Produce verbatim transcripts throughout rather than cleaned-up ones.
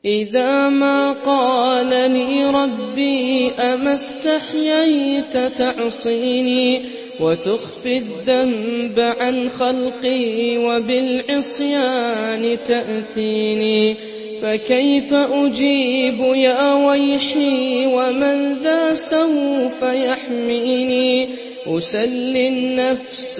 إذا ما قال لي ربي أما استحييت تعصيني وتخفي الذنب عن خلقي وبالعصيان تأتيني، فكيف أجيب يا ويحي ومن ذا سوف يحميني؟ أسلي النفس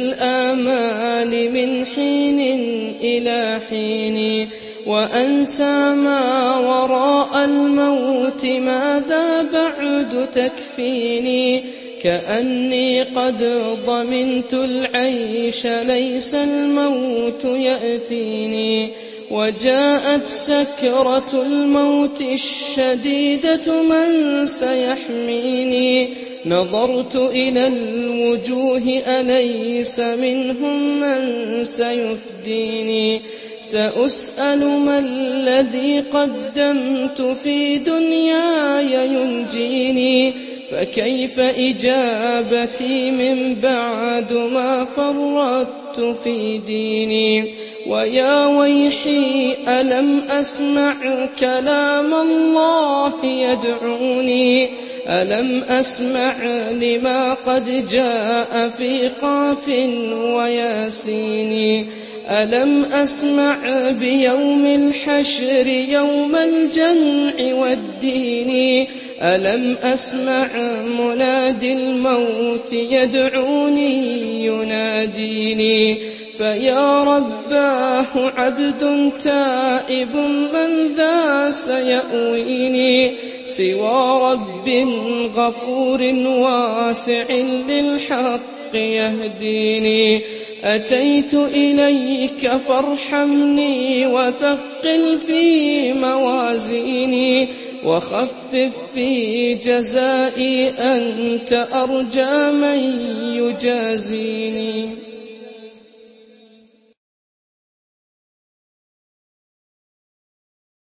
بالآمال من حين إلى حين، وأنسى ما وراء الموت ماذا بعد تكفيني؟ كأني قد ضمنت العيش ليس الموت يأتيني، وجاءت سكرة الموت الشديدة من سيحميني؟ نظرت إلى الوجوه أليس منهم من سيفديني؟ سأسأل ما الذي قدمت في دنياي ينجيني، فكيف إجابتي من بعد ما فرطت في ديني؟ ويا ويحي ألم أسمع كلام الله يدعوني؟ ألم أسمع لما قد جاء في قاف وياسين؟ ألم أسمع بيوم الحشر يوم الجمع والدين؟ ألم أسمع منادي الموت يدعوني يناديني؟ فيا رباه عبد تائب من ذا سيأويني؟ سوى رب غفور واسع للحق يهديني. أتيت إليك فارحمني وثقل في موازيني، وخفف في جزائي أنت أرجى من يجازيني.